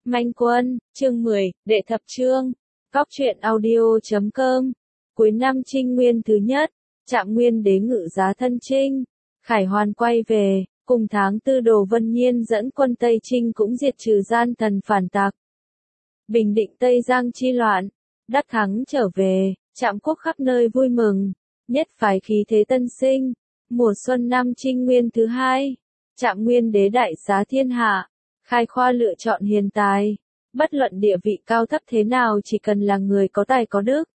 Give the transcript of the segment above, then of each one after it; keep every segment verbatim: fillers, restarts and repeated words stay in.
Manh Quân, chương mười, đệ thập chương. Cóc truyện audio chấm com. Cuối năm Trinh Nguyên thứ nhất, Trạm Nguyên đế ngự giá thân chinh. Khải Hoàn quay về, cùng tháng tư Đồ Vân Nhiên dẫn quân Tây Trinh cũng diệt trừ gian thần phản tặc. Bình định Tây Giang chi loạn, đắc thắng trở về, Trạm quốc khắp nơi vui mừng, nhất phái khí thế tân sinh. Mùa xuân năm Trinh Nguyên thứ hai, Trạm Nguyên đế đại xá thiên hạ, khai khoa lựa chọn hiền tài, bất luận địa vị cao thấp thế nào, chỉ cần là người có tài có đức,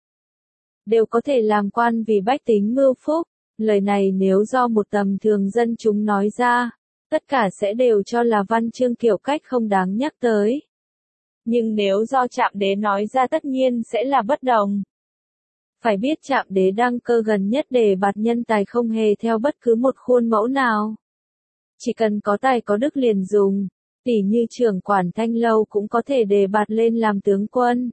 đều có thể làm quan vì bách tính mưu phúc. Lời này nếu do một tầm thường dân chúng nói ra, tất cả sẽ đều cho là văn chương kiểu cách không đáng nhắc tới. Nhưng nếu do Trạm đế nói ra tất nhiên sẽ là bất đồng. Phải biết Trạm đế đăng cơ gần nhất đề bạt nhân tài không hề theo bất cứ một khuôn mẫu nào. Chỉ cần có tài có đức liền dùng, tỉ như trưởng quản Thanh Lâu cũng có thể đề bạt lên làm tướng quân.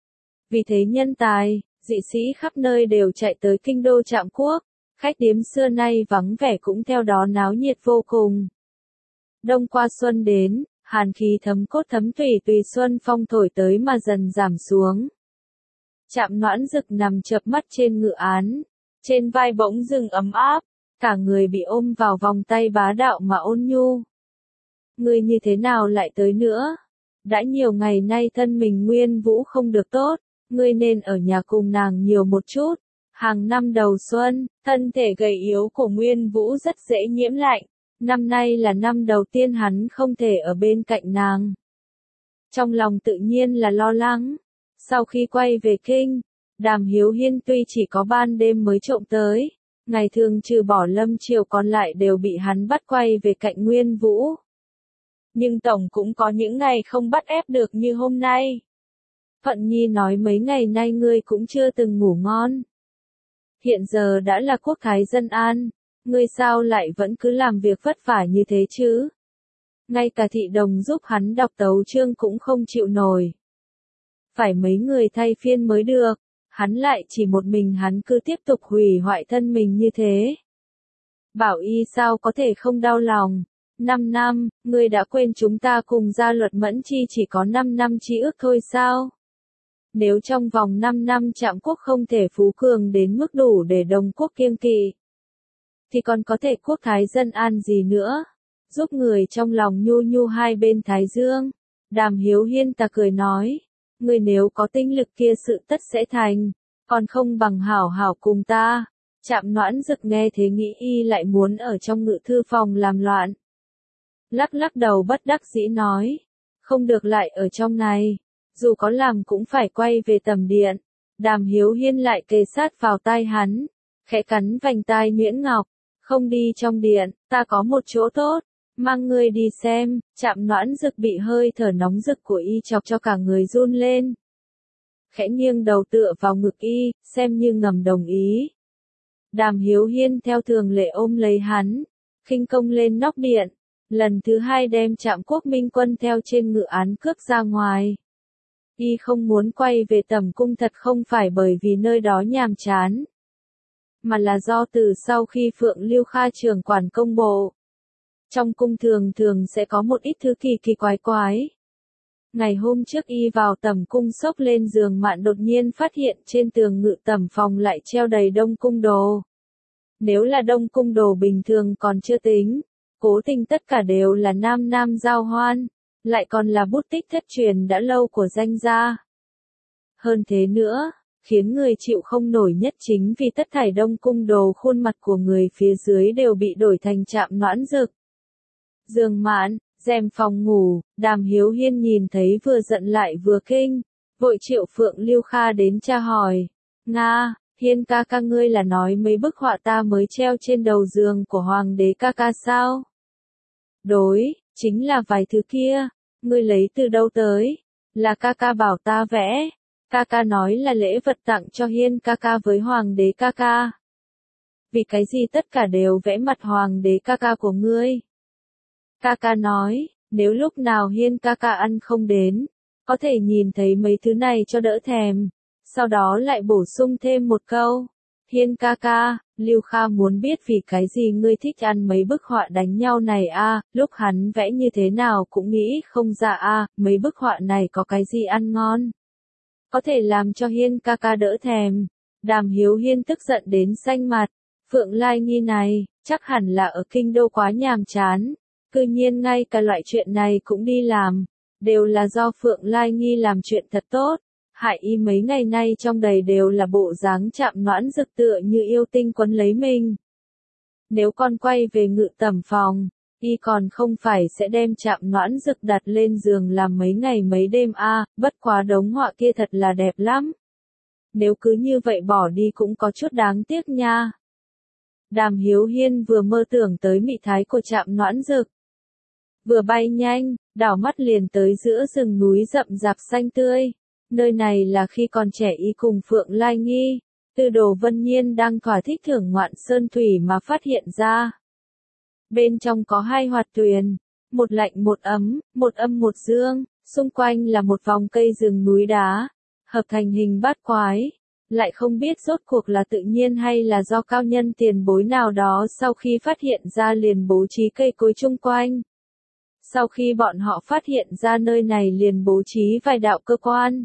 Vì thế nhân tài, dị sĩ khắp nơi đều chạy tới kinh đô Trạm quốc, khách điếm xưa nay vắng vẻ cũng theo đó náo nhiệt vô cùng. Đông qua xuân đến, hàn khí thấm cốt thấm tủy tùy xuân phong thổi tới mà dần giảm xuống. Trạm Noãn Dực nằm chợp mắt trên ngự án, trên vai bỗng dưng ấm áp, cả người bị ôm vào vòng tay bá đạo mà ôn nhu. Ngươi như thế nào lại tới nữa? Đã nhiều ngày nay thân mình Nguyên Vũ không được tốt, ngươi nên ở nhà cùng nàng nhiều một chút. Hàng năm đầu xuân, thân thể gầy yếu của Nguyên Vũ rất dễ nhiễm lạnh, năm nay là năm đầu tiên hắn không thể ở bên cạnh nàng. Trong lòng tự nhiên là lo lắng. Sau khi quay về kinh, Đàm Hiếu Hiên tuy chỉ có ban đêm mới trộm tới, ngày thường trừ bỏ lâm triều còn lại đều bị hắn bắt quay về cạnh Nguyên Vũ. Nhưng tổng cũng có những ngày không bắt ép được như hôm nay. Phận Nhi nói mấy ngày nay ngươi cũng chưa từng ngủ ngon. Hiện giờ đã là quốc thái dân an, ngươi sao lại vẫn cứ làm việc vất vả như thế chứ? Ngay cả thị đồng giúp hắn đọc tấu chương cũng không chịu nổi. Phải mấy người thay phiên mới được, hắn lại chỉ một mình hắn cứ tiếp tục hủy hoại thân mình như thế. Bảo y sao có thể không đau lòng? Năm năm, ngươi đã quên chúng ta cùng gia luật mẫn chi chỉ có năm năm chi ước thôi sao? Nếu trong vòng năm năm Trạm quốc không thể phú cường đến mức đủ để đồng quốc kiêng kỵ, thì còn có thể quốc thái dân an gì nữa? Giúp người trong lòng nhu nhu hai bên thái dương. Đàm Hiếu Hiên ta cười nói, ngươi nếu có tinh lực kia sự tất sẽ thành, còn không bằng hảo hảo cùng ta. Trạm Noãn Dực nghe thế nghĩ y lại muốn ở trong ngự thư phòng làm loạn. Lắc lắc đầu bất đắc dĩ nói, không được lại ở trong này, dù có làm cũng phải quay về tầm điện. Đàm Hiếu Hiên lại kề sát vào tai hắn, khẽ cắn vành tai nhuyễn ngọc, không đi trong điện, ta có một chỗ tốt, mang ngươi đi xem. Trạm Noãn Dực bị hơi thở nóng rực của y chọc cho cả người run lên. Khẽ nghiêng đầu tựa vào ngực y, xem như ngầm đồng ý. Đàm Hiếu Hiên theo thường lệ ôm lấy hắn, khinh công lên nóc điện, lần thứ hai đem Trạm quốc minh quân theo trên ngự án cước ra ngoài. Y không muốn quay về tẩm cung thật không phải bởi vì nơi đó nhàm chán, mà là do từ sau khi Phượng Lưu Kha trưởng quản công bộ, trong cung thường thường sẽ có một ít thứ kỳ kỳ quái quái. Ngày hôm trước y vào tẩm cung xốc lên giường mạn đột nhiên phát hiện trên tường ngự tẩm phòng lại treo đầy đông cung đồ. Nếu là đông cung đồ bình thường còn chưa tính, cố tình tất cả đều là nam nam giao hoan, lại còn là bút tích thất truyền đã lâu của danh gia. Hơn thế nữa, khiến người chịu không nổi nhất chính vì tất thảy đông cung đồ khuôn mặt của người phía dưới đều bị đổi thành Trạm Noãn Dực. Giường mạn, rèm phòng ngủ, Đàm Hiếu Hiên nhìn thấy vừa giận lại vừa kinh, vội triệu Phượng Lưu Kha đến tra hỏi. Nga, Hiên ca ca ngươi là nói mấy bức họa ta mới treo trên đầu giường của hoàng đế ca ca sao? Đối, chính là vài thứ kia, ngươi lấy từ đâu tới? Là ca ca bảo ta vẽ, ca ca nói là lễ vật tặng cho Hiên ca ca với hoàng đế ca ca. Vì cái gì tất cả đều vẽ mặt hoàng đế ca ca của ngươi? Ca ca nói, nếu lúc nào Hiên ca ca ăn không đến, có thể nhìn thấy mấy thứ này cho đỡ thèm. Sau đó lại bổ sung thêm một câu, Hiên ca ca, Lưu Kha muốn biết vì cái gì ngươi thích ăn mấy bức họa đánh nhau này a, lúc hắn vẽ như thế nào cũng nghĩ không ra a, mấy bức họa này có cái gì ăn ngon. Có thể làm cho Hiên ca ca đỡ thèm. Đàm Hiếu Hiên tức giận đến xanh mặt. Phượng Lai Nghi này, chắc hẳn là ở kinh đô quá nhàm chán. Cư nhiên ngay cả loại chuyện này cũng đi làm. Đều là do Phượng Lai Nghi làm chuyện thật tốt. Hại y mấy ngày nay trong đầy đều là bộ dáng chạm noãn dực tựa như yêu tinh quấn lấy mình. Nếu con quay về ngự tẩm phòng, y còn không phải sẽ đem chạm noãn dực đặt lên giường làm mấy ngày mấy đêm a, à, bất quá đống họa kia thật là đẹp lắm. Nếu cứ như vậy bỏ đi cũng có chút đáng tiếc nha. Đàm Hiếu Hiên vừa mơ tưởng tới mị thái của chạm noãn dực. Vừa bay nhanh, đảo mắt liền tới giữa rừng núi rậm rạp xanh tươi. Nơi này là khi còn trẻ y cùng Phượng Lai Nghi, Tư Đồ Vân Nhiên đang thỏa thích thưởng ngoạn sơn thủy mà phát hiện ra. Bên trong có hai hoạt tuyền, một lạnh một ấm, một âm một dương, xung quanh là một vòng cây rừng núi đá, hợp thành hình bát quái. Lại không biết rốt cuộc là tự nhiên hay là do cao nhân tiền bối nào đó sau khi phát hiện ra liền bố trí cây cối chung quanh. Sau khi bọn họ phát hiện ra nơi này liền bố trí vài đạo cơ quan.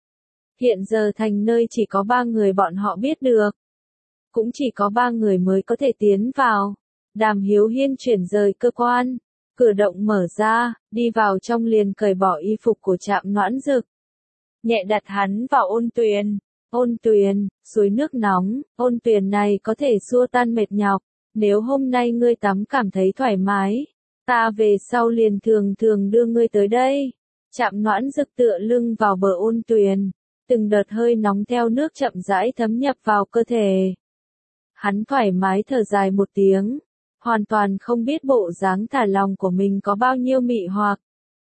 Hiện giờ thành nơi chỉ có ba người bọn họ biết được. Cũng chỉ có ba người mới có thể tiến vào. Đàm Hiếu Hiên chuyển rời cơ quan. Cửa động mở ra, đi vào trong liền cởi bỏ y phục của Trạm Noãn Dực. Nhẹ đặt hắn vào ôn tuyền. Ôn tuyền, suối nước nóng, ôn tuyền này có thể xua tan mệt nhọc. Nếu hôm nay ngươi tắm cảm thấy thoải mái, ta về sau liền thường thường đưa ngươi tới đây. Trạm Noãn Dực tựa lưng vào bờ ôn tuyền. Từng đợt hơi nóng theo nước chậm rãi thấm nhập vào cơ thể. Hắn thoải mái thở dài một tiếng, hoàn toàn không biết bộ dáng thả lòng của mình có bao nhiêu mị hoặc.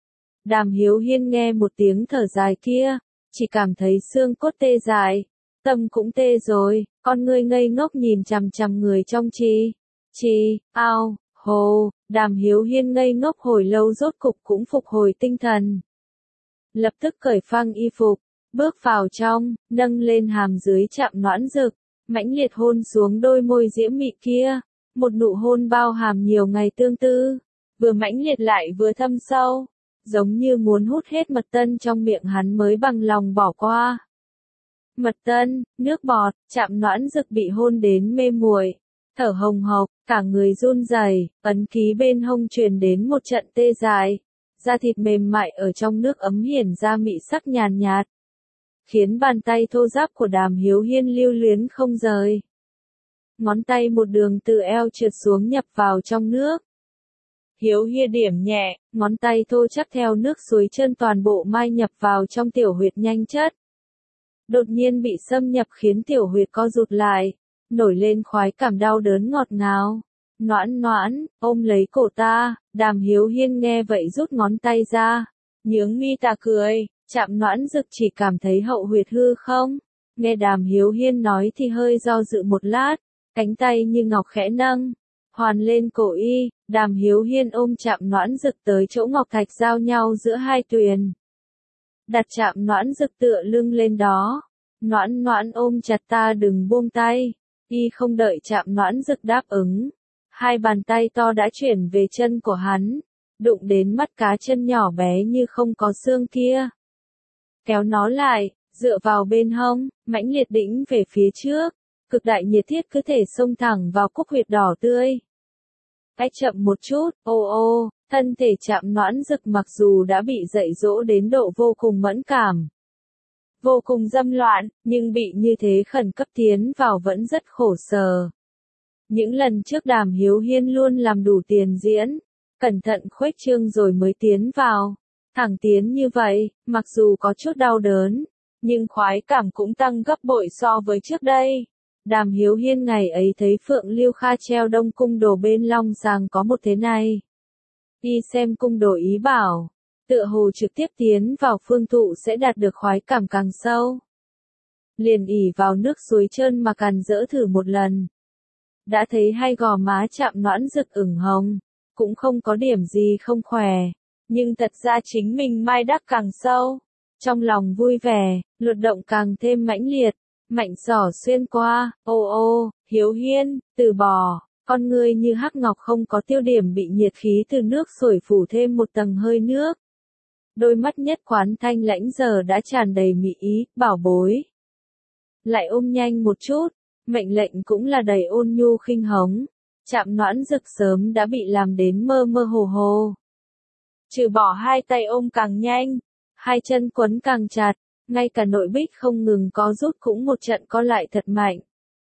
Đàm Hiếu Hiên nghe một tiếng thở dài kia, chỉ cảm thấy xương cốt tê dại, tâm cũng tê rồi, con ngươi ngây ngốc nhìn chằm chằm người trong chi, chi, ao, hồ, Đàm Hiếu Hiên ngây ngốc hồi lâu rốt cục cũng phục hồi tinh thần. Lập tức cởi phăng y phục. Bước vào trong, nâng lên hàm dưới Trạm Noãn Dực, mãnh liệt hôn xuống đôi môi diễm mị kia, một nụ hôn bao hàm nhiều ngày tương tư, vừa mãnh liệt lại vừa thâm sâu, giống như muốn hút hết mật tân trong miệng hắn mới bằng lòng bỏ qua. Mật tân, nước bọt, Trạm Noãn Dực bị hôn đến mê muội, thở hồng hộc, cả người run rẩy, ấn ký bên hông truyền đến một trận tê dại, da thịt mềm mại ở trong nước ấm hiển ra mị sắc nhàn nhạt. Khiến bàn tay thô ráp của Đàm Hiếu Hiên lưu luyến không rời. Ngón tay một đường từ eo trượt xuống nhập vào trong nước. Hiếu Hiên điểm nhẹ, ngón tay thô chắc theo nước suối chân toàn bộ mai nhập vào trong tiểu huyệt nhanh chất. Đột nhiên bị xâm nhập khiến tiểu huyệt co rụt lại, nổi lên khoái cảm đau đớn ngọt ngào. Noãn noãn, ôm lấy cổ ta, Đàm Hiếu Hiên nghe vậy rút ngón tay ra, nhướng mi ta cười. Trạm Noãn Dực chỉ cảm thấy hậu huyệt hư không? Nghe Đàm Hiếu Hiên nói thì hơi do dự một lát, cánh tay như ngọc khẽ nâng, hoàn lên cổ y, Đàm Hiếu Hiên ôm Trạm Noãn Dực tới chỗ ngọc thạch giao nhau giữa hai tuyền. Đặt Trạm Noãn Dực tựa lưng lên đó, noãn noãn ôm chặt ta đừng buông tay, y không đợi Trạm Noãn Dực đáp ứng. Hai bàn tay to đã chuyển về chân của hắn, đụng đến mắt cá chân nhỏ bé như không có xương kia. Kéo nó lại, dựa vào bên hông, mãnh liệt đĩnh về phía trước, cực đại nhiệt thiết cứ thể xông thẳng vào cúc huyệt đỏ tươi. Cách chậm một chút, ô ô, thân thể Trạm Noãn Dực mặc dù đã bị dạy dỗ đến độ vô cùng mẫn cảm, vô cùng dâm loạn, nhưng bị như thế khẩn cấp tiến vào vẫn rất khổ sở. Những lần trước Đàm Hiếu Hiên luôn làm đủ tiền diễn, cẩn thận khuếch trương rồi mới tiến vào. Thẳng tiến như vậy, mặc dù có chút đau đớn, nhưng khoái cảm cũng tăng gấp bội so với trước đây. Đàm Hiếu Hiên ngày ấy thấy Phượng Lưu Kha treo Đông Cung Đồ bên Long Giang có một thế này. Y xem cung đồ ý bảo, tựa hồ trực tiếp tiến vào phương thụ sẽ đạt được khoái cảm càng sâu. Liền ỉ vào nước suối trơn mà càn dỡ thử một lần. Đã thấy hai gò má Trạm Noãn Dực ửng hồng, cũng không có điểm gì không khỏe. Nhưng thật ra chính mình mai đắc càng sâu. Trong lòng vui vẻ, luật động càng thêm mãnh liệt. Mạnh giỏ xuyên qua, ô ô, Hiếu Hiên, từ bỏ, con ngươi như hắc ngọc không có tiêu điểm bị nhiệt khí từ nước sưởi phủ thêm một tầng hơi nước. Đôi mắt nhất quán thanh lãnh giờ đã tràn đầy mỹ ý, bảo bối. Lại ôm nhanh một chút, mệnh lệnh cũng là đầy ôn nhu khinh hống. Chạm Noãn Dực sớm đã bị làm đến mơ mơ hồ hồ. Trừ bỏ hai tay ôm càng nhanh, hai chân quấn càng chặt, ngay cả nội bích không ngừng có rút cũng một trận co lại thật mạnh.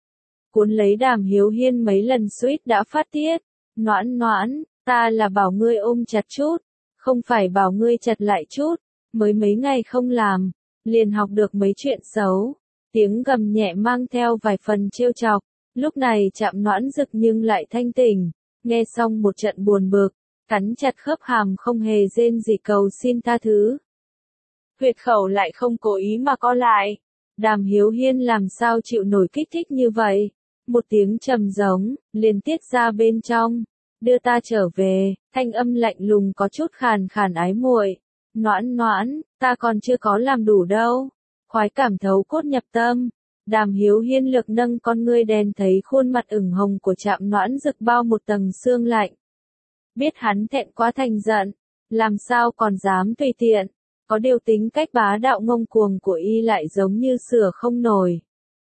Cuốn lấy Đàm Hiếu Hiên mấy lần suýt đã phát tiết. Noãn Noãn, ta là bảo ngươi ôm chặt chút, không phải bảo ngươi chặt lại chút, mới mấy ngày không làm, liền học được mấy chuyện xấu. Tiếng gầm nhẹ mang theo vài phần trêu chọc, lúc này Chạm Noãn Dực nhưng lại thanh tỉnh, nghe xong một trận buồn bực, cắn chặt khớp hàm không hề rên gì cầu xin tha thứ. Huyệt khẩu lại không cố ý mà co lại, Đàm Hiếu Hiên làm sao chịu nổi kích thích như vậy, một tiếng trầm giống, liền tiết ra bên trong, đưa ta trở về, thanh âm lạnh lùng có chút khàn khàn ái muội. Noãn Noãn, ta còn chưa có làm đủ đâu. Khoái cảm thấu cốt nhập tâm. Đàm Hiếu Hiên lực nâng con ngươi đen thấy khuôn mặt ửng hồng của Chạm Noãn Dực bao một tầng sương lạnh. Biết hắn thẹn quá thành giận, làm sao còn dám tùy tiện, có điều tính cách bá đạo ngông cuồng của y lại giống như sửa không nổi.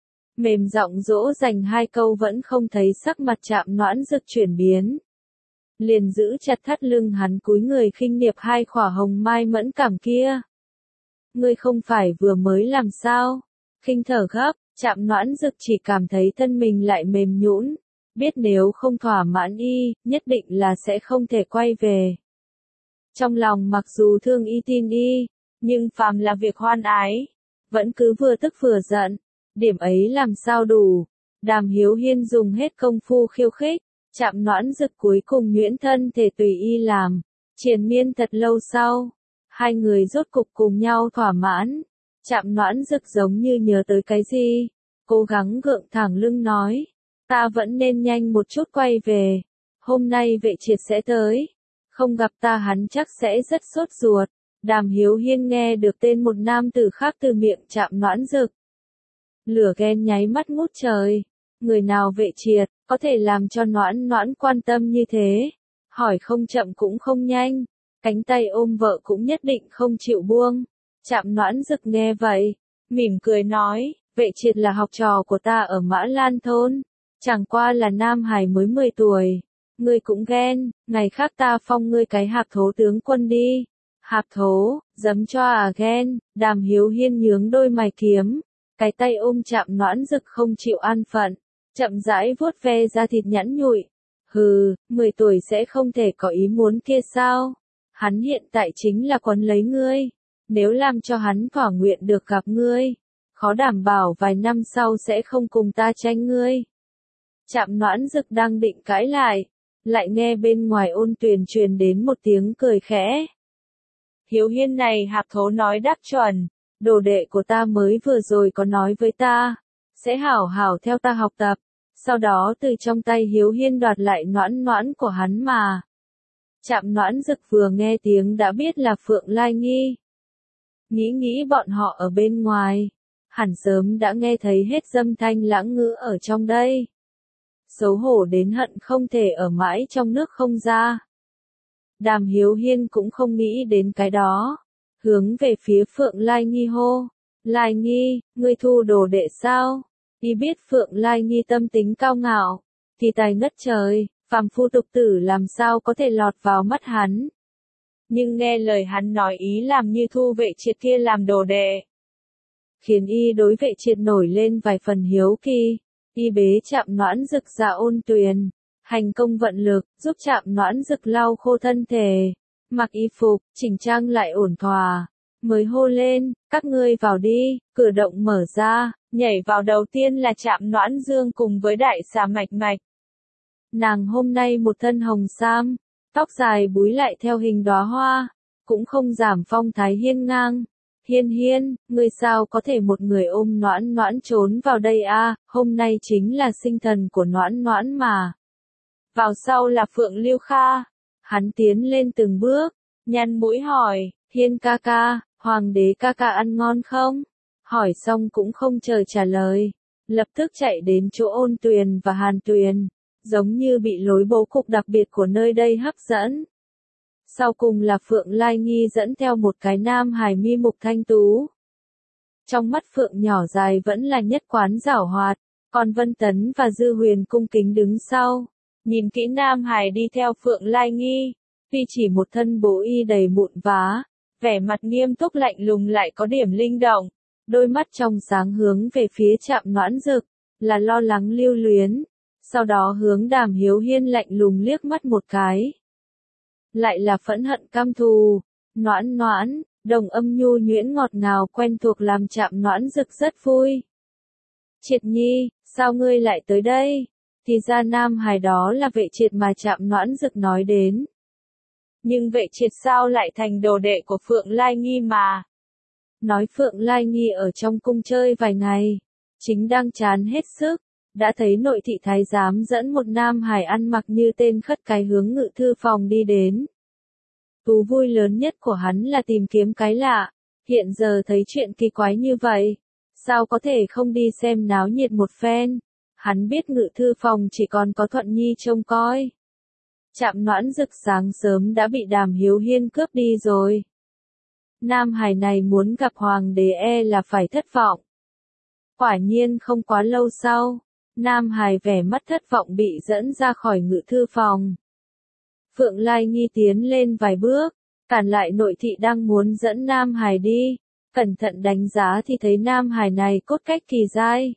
Mềm giọng dỗ dành hai câu vẫn không thấy sắc mặt Chạm Noãn Dực chuyển biến. Liền giữ chặt thắt lưng hắn cúi người khinh miệt hai khỏa hồng mai mẫn cảm kia. Ngươi không phải vừa mới làm sao? Khinh thở gấp, Chạm Noãn Dực chỉ cảm thấy thân mình lại mềm nhũn, biết nếu không thỏa mãn y, nhất định là sẽ không thể quay về. Trong lòng mặc dù thương y tin y, nhưng phàm là việc hoan ái, vẫn cứ vừa tức vừa giận, điểm ấy làm sao đủ. Đàm Hiếu Hiên dùng hết công phu khiêu khích, Chạm Noãn Dực cuối cùng nhuyễn thân thể tùy y làm, triền miên thật lâu sau. Hai người rốt cục cùng nhau thỏa mãn. Chạm Noãn Dực giống như nhớ tới cái gì, cố gắng gượng thẳng lưng nói, ta vẫn nên nhanh một chút quay về, hôm nay vệ triệt sẽ tới, không gặp ta hắn chắc sẽ rất sốt ruột. Đàm Hiếu Hiên nghe được tên một nam tử khác từ miệng Chạm Noãn Dực. Lửa ghen nháy mắt ngút trời, người nào vệ triệt, có thể làm cho Noãn Noãn quan tâm như thế, hỏi không chậm cũng không nhanh. Cánh tay ôm vợ cũng nhất định không chịu buông. Chạm Noãn Dực nghe vậy, mỉm cười nói, vệ triệt là học trò của ta ở Mã Lan Thôn. Chẳng qua là nam hài mới mười tuổi. Ngươi cũng ghen, ngày khác ta phong ngươi cái hạp thố tướng quân đi. Hạp thố, dấm cho à ghen. Đàm Hiếu Hiên nhướng đôi mày kiếm, cái tay ôm Chạm Noãn Dực không chịu an phận, chậm rãi vuốt ve da thịt nhẵn nhụi. Hừ, mười tuổi sẽ không thể có ý muốn kia sao? Hắn hiện tại chính là quấn lấy ngươi, nếu làm cho hắn thỏa nguyện được gặp ngươi, khó đảm bảo vài năm sau sẽ không cùng ta tranh ngươi. Chạm Noãn Dực đang định cãi lại, lại nghe bên ngoài ôn tuyền truyền đến một tiếng cười khẽ. Hiếu Hiên này hạp thố nói đắc chuẩn, đồ đệ của ta mới vừa rồi có nói với ta, sẽ hảo hảo theo ta học tập, sau đó từ trong tay Hiếu Hiên đoạt lại Noãn Noãn của hắn mà. Chạm Noãn Dực vừa nghe tiếng đã biết là Phượng Lai Nghi. Nghĩ nghĩ bọn họ ở bên ngoài, hẳn sớm đã nghe thấy hết dâm thanh lãng ngữ ở trong đây. Xấu hổ đến hận không thể ở mãi trong nước không ra. Đàm Hiếu Hiên cũng không nghĩ đến cái đó, hướng về phía Phượng Lai Nghi hô. Lai Nghi, ngươi thu đồ đệ sao? Y biết Phượng Lai Nghi tâm tính cao ngạo, thì tài ngất trời. Phàm phu tục tử làm sao có thể lọt vào mắt hắn. Nhưng nghe lời hắn nói ý làm như thu vệ triệt kia làm đồ đệ, khiến y đối vệ triệt nổi lên vài phần hiếu kỳ. Y bế Chạm Noãn Dực ra ôn tuyền, hành công vận lực, giúp Chạm Noãn Dực lau khô thân thể, mặc y phục, chỉnh trang lại ổn thỏa, mới hô lên, các ngươi vào đi. Cửa động mở ra, nhảy vào đầu tiên là Chạm Noãn Dương cùng với đại xà Mạch Mạch. Nàng hôm nay một thân hồng sam, tóc dài búi lại theo hình đóa hoa, cũng không giảm phong thái hiên ngang. Hiên Hiên, ngươi sao có thể một người ôm Noãn Noãn trốn vào đây a? Hôm nay chính là sinh thần của Noãn Noãn mà. Vào sau là Phượng Lưu Kha. Hắn tiến lên từng bước, nhăn mũi hỏi, Hiên ca ca, hoàng đế ca ca ăn ngon không? hỏi xong cũng không chờ trả lời, lập tức chạy đến chỗ Ôn Tuyền và Hàn Tuyền, giống như bị lối bố cục đặc biệt của nơi đây hấp dẫn. Sau cùng là Phượng Lai Nghi dẫn theo một cái nam hài mi mục thanh tú. Trong mắt Phượng nhỏ dài vẫn là nhất quán giảo hoạt, còn Vân Tấn và Dư Huyền cung kính đứng sau. Nhìn kỹ nam hài đi theo Phượng Lai Nghi, tuy chỉ một thân bố y đầy mụn vá, vẻ mặt nghiêm túc lạnh lùng lại có điểm linh động, đôi mắt trong sáng hướng về phía Trạm Noãn Dực, là lo lắng lưu luyến, sau đó hướng Đàm Hiếu Hiên lạnh lùng liếc mắt một cái. Lại là phẫn hận căm thù, Noãn Noãn, đồng âm nhu nhuyễn ngọt ngào quen thuộc làm Trạm Noãn Dực rất vui. Triệt Nhi, sao ngươi lại tới đây? Thì ra nam hài đó là Vệ Triệt mà Trạm Noãn Dực nói đến. Nhưng Vệ Triệt sao lại thành đồ đệ của Phượng Lai Nghi mà? Nói Phượng Lai Nghi ở trong cung chơi vài ngày, chính đang chán hết sức, đã thấy nội thị thái giám dẫn một nam hài ăn mặc như tên khất cái hướng ngự thư phòng đi đến. Thú vui lớn nhất của hắn là tìm kiếm cái lạ, hiện giờ thấy chuyện kỳ quái như vậy, sao có thể không đi xem náo nhiệt một phen, hắn biết ngự thư phòng chỉ còn có Thuận Nhi trông coi. Trạm Noãn Dực sáng sớm đã bị Đàm Hiếu Hiên cướp đi rồi. Nam hài này muốn gặp hoàng đế e là phải thất vọng. Quả nhiên không quá lâu sau, nam hài vẻ mắt thất vọng bị dẫn ra khỏi ngự thư phòng. Phượng Lai Nghi tiến lên vài bước, cản lại nội thị đang muốn dẫn nam hài đi, cẩn thận đánh giá thì thấy nam hài này cốt cách kỳ dai.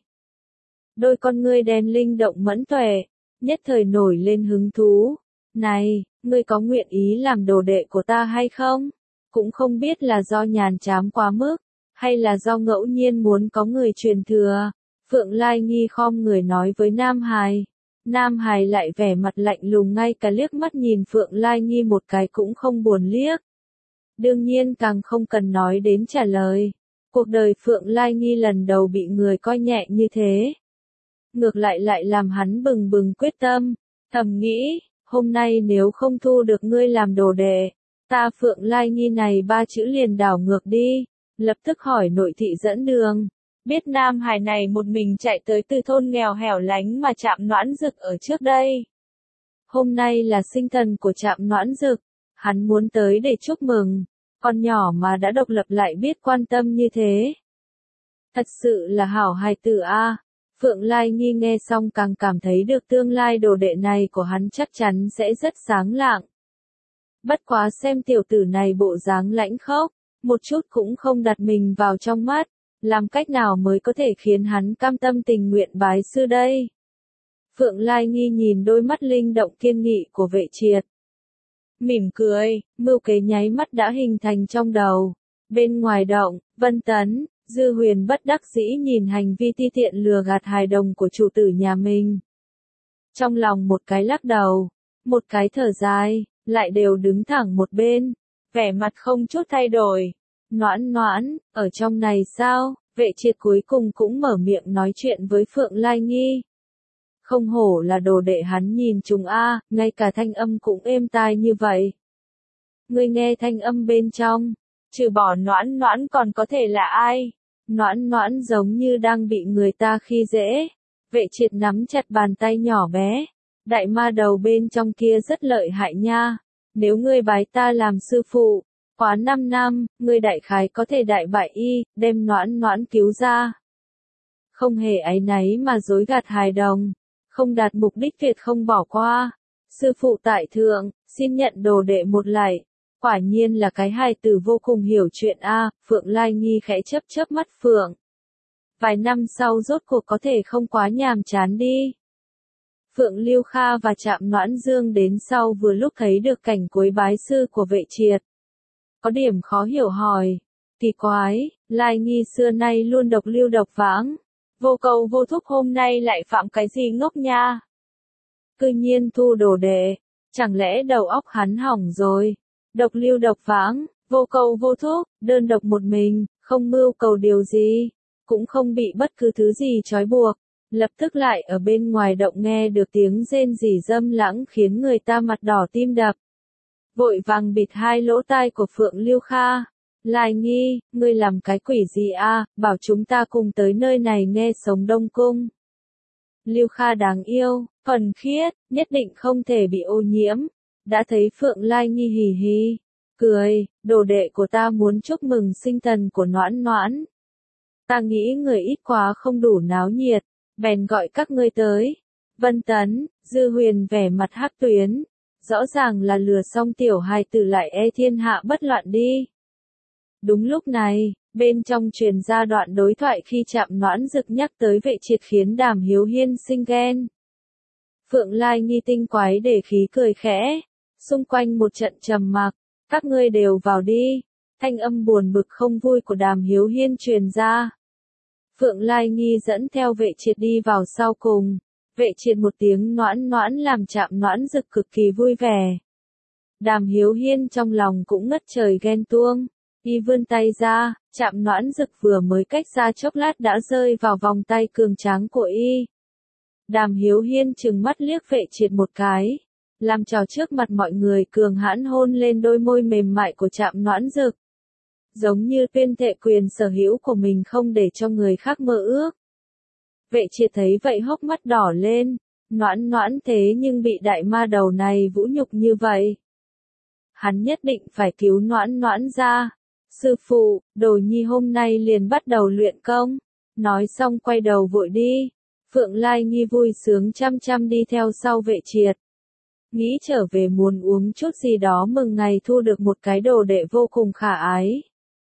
Đôi con ngươi đen linh động mẫn tuệ, nhất thời nổi lên hứng thú. Này, ngươi có nguyện ý làm đồ đệ của ta hay không? Cũng không biết là do nhàn chán quá mức, hay là do ngẫu nhiên muốn có người truyền thừa. Phượng Lai Nghi khom người nói với Nam Hài. Nam Hài lại vẻ mặt lạnh lùng, ngay cả liếc mắt nhìn Phượng Lai Nghi một cái cũng không buồn liếc. Đương nhiên càng không cần nói đến trả lời. Cuộc đời Phượng Lai Nghi lần đầu bị người coi nhẹ như thế. Ngược lại lại làm hắn bừng bừng quyết tâm, thầm nghĩ, hôm nay nếu không thu được ngươi làm đồ đệ, ta Phượng Lai Nghi này ba chữ liền đảo ngược đi. Lập tức hỏi nội thị dẫn đường. Biết nam hài này một mình chạy tới từ thôn nghèo hẻo lánh mà Trạm Noãn Dực ở trước đây. Hôm nay là sinh thần của Trạm Noãn Dực, hắn muốn tới để chúc mừng, con nhỏ mà đã độc lập lại biết quan tâm như thế. Thật sự là hảo hài tử a. Phượng Lai Nghi nghe xong càng cảm thấy được tương lai đồ đệ này của hắn chắc chắn sẽ rất sáng lạng. Bất quá xem tiểu tử này bộ dáng lãnh khốc, một chút cũng không đặt mình vào trong mắt, làm cách nào mới có thể khiến hắn cam tâm tình nguyện bái sư đây? Phượng Lai Nghi nhìn đôi mắt linh động kiên nghị của Vệ Triệt. Mỉm cười, mưu kế nháy mắt đã hình thành trong đầu. Bên ngoài động, Vân Tấn, Dư Huyền bất đắc dĩ nhìn hành vi ti tiện lừa gạt hài đồng của chủ tử nhà mình. Trong lòng một cái lắc đầu, một cái thở dài, lại đều đứng thẳng một bên, vẻ mặt không chút thay đổi. Noãn Noãn, ở trong này sao? Vệ Triệt cuối cùng cũng mở miệng nói chuyện với Phượng Lai Nghi. Không hổ là đồ đệ hắn nhìn chúng a, ngay cả thanh âm cũng êm tai như vậy. Ngươi nghe thanh âm bên trong, trừ bỏ Noãn Noãn còn có thể là ai? Noãn Noãn giống như đang bị người ta khi dễ. Vệ Triệt nắm chặt bàn tay nhỏ bé. Đại ma đầu bên trong kia rất lợi hại nha. Nếu ngươi bái ta làm sư phụ, quá năm năm, ngươi đại khái có thể đại bại y, đem Noãn Noãn cứu ra. Không hề áy náy mà dối gạt hài đồng, không đạt mục đích tuyệt không bỏ qua. Sư phụ tại thượng, xin nhận đồ đệ một lại. Quả nhiên là cái hài tử vô cùng hiểu chuyện a. Phượng Lai Nghi khẽ chớp chớp mắt Phượng. Vài năm sau rốt cuộc có thể không quá nhàm chán đi. Phượng Lưu Kha và Trạm Noãn Dương đến sau vừa lúc thấy được cảnh cuối bái sư của Vệ Triệt. Có điểm khó hiểu hỏi. Kỳ quái, Lai Nghi xưa nay luôn độc lưu độc vãng. Vô cầu vô thúc hôm nay lại phạm cái gì ngốc nha. Cư nhiên thu đồ đệ, chẳng lẽ đầu óc hắn hỏng rồi. Độc lưu độc vãng, vô cầu vô thúc, đơn độc một mình, không mưu cầu điều gì, cũng không bị bất cứ thứ gì trói buộc. Lập tức lại ở bên ngoài động nghe được tiếng rên rỉ dâm lãng khiến người ta mặt đỏ tim đập. Vội vàng bịt hai lỗ tai của Phượng Lưu Kha, Lai Nghi, ngươi làm cái quỷ gì a, bảo chúng ta cùng tới nơi này nghe sống Đông Cung. Lưu Kha đáng yêu, thuần khiết, nhất định không thể bị ô nhiễm. Đã thấy Phượng Lai Nghi hì hì, cười, đồ đệ của ta muốn chúc mừng sinh thần của Noãn Noãn. Ta nghĩ người ít quá không đủ náo nhiệt, bèn gọi các ngươi tới. Vân Tấn, Dư Huyền vẻ mặt hắc tuyến, rõ ràng là lừa xong tiểu hài tử lại e thiên hạ bất loạn đi. Đúng lúc này, bên trong truyền ra đoạn đối thoại khi Trạm Noãn Dực nhắc tới Vệ Triệt khiến Đàm Hiếu Hiên sinh ghen. Phượng Lai Nghi tinh quái để khí cười khẽ, xung quanh một trận trầm mặc, các ngươi đều vào đi, thanh âm buồn bực không vui của Đàm Hiếu Hiên truyền ra. Phượng Lai Nghi dẫn theo Vệ Triệt đi vào sau cùng, Vệ Triệt một tiếng Noãn Noãn làm Trạm Noãn Dực cực kỳ vui vẻ. Đàm Hiếu Hiên trong lòng cũng ngất trời ghen tuông. Y vươn tay ra, Trạm Noãn Dực vừa mới cách ra chốc lát đã rơi vào vòng tay cường tráng của Y. Đàm Hiếu Hiên trừng mắt liếc Vệ Triệt một cái, làm trò trước mặt mọi người cường hãn hôn lên đôi môi mềm mại của Trạm Noãn Dực. Giống như tuyên thệ quyền sở hữu của mình không để cho người khác mơ ước. Vệ Triệt thấy vậy hốc mắt đỏ lên, Noãn Noãn thế nhưng bị đại ma đầu này vũ nhục như vậy. Hắn nhất định phải cứu Noãn Noãn ra. Sư phụ, Đồ Nhi hôm nay liền bắt đầu luyện công. Nói xong quay đầu vội đi. Phượng Lai Nghi vui sướng chăm chăm đi theo sau Vệ Triệt. Nghĩ trở về muốn uống chút gì đó mừng ngày thu được một cái đồ đệ vô cùng khả ái.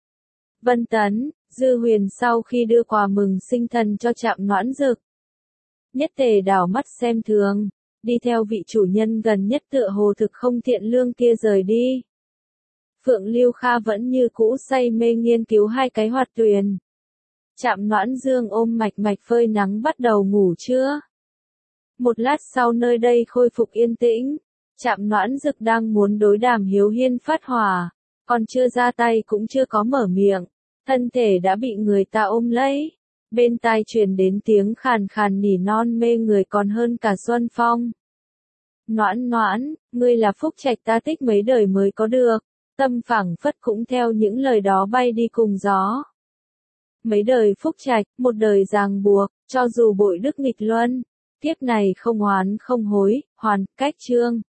Vân Tấn, Dư Huyền sau khi đưa quà mừng sinh thần cho Trạm Noãn Dực. Nhất Tề đảo mắt xem thường, đi theo vị chủ nhân gần nhất tựa hồ thực không thiện lương kia rời đi. Phượng Lưu Kha vẫn như cũ say mê nghiên cứu hai cái hoạt tuyền. Trạm Noãn Dương ôm mạch mạch phơi nắng bắt đầu ngủ trưa. Một lát sau nơi đây khôi phục yên tĩnh, Trạm Noãn Dực đang muốn đối Đàm Hiếu Hiên phát hỏa, còn chưa ra tay cũng chưa có mở miệng, thân thể đã bị người ta ôm lấy. Bên tai truyền đến tiếng khàn khàn nỉ non mê người còn hơn cả Xuân Phong. Noãn Noãn, ngươi là phúc trạch ta tích mấy đời mới có được. Tâm phảng phất cũng theo những lời đó bay đi cùng gió. Mấy đời phúc trạch, một đời ràng buộc, cho dù bội đức nghịch luân, kiếp này không oán không hối, hoàn, cách chương.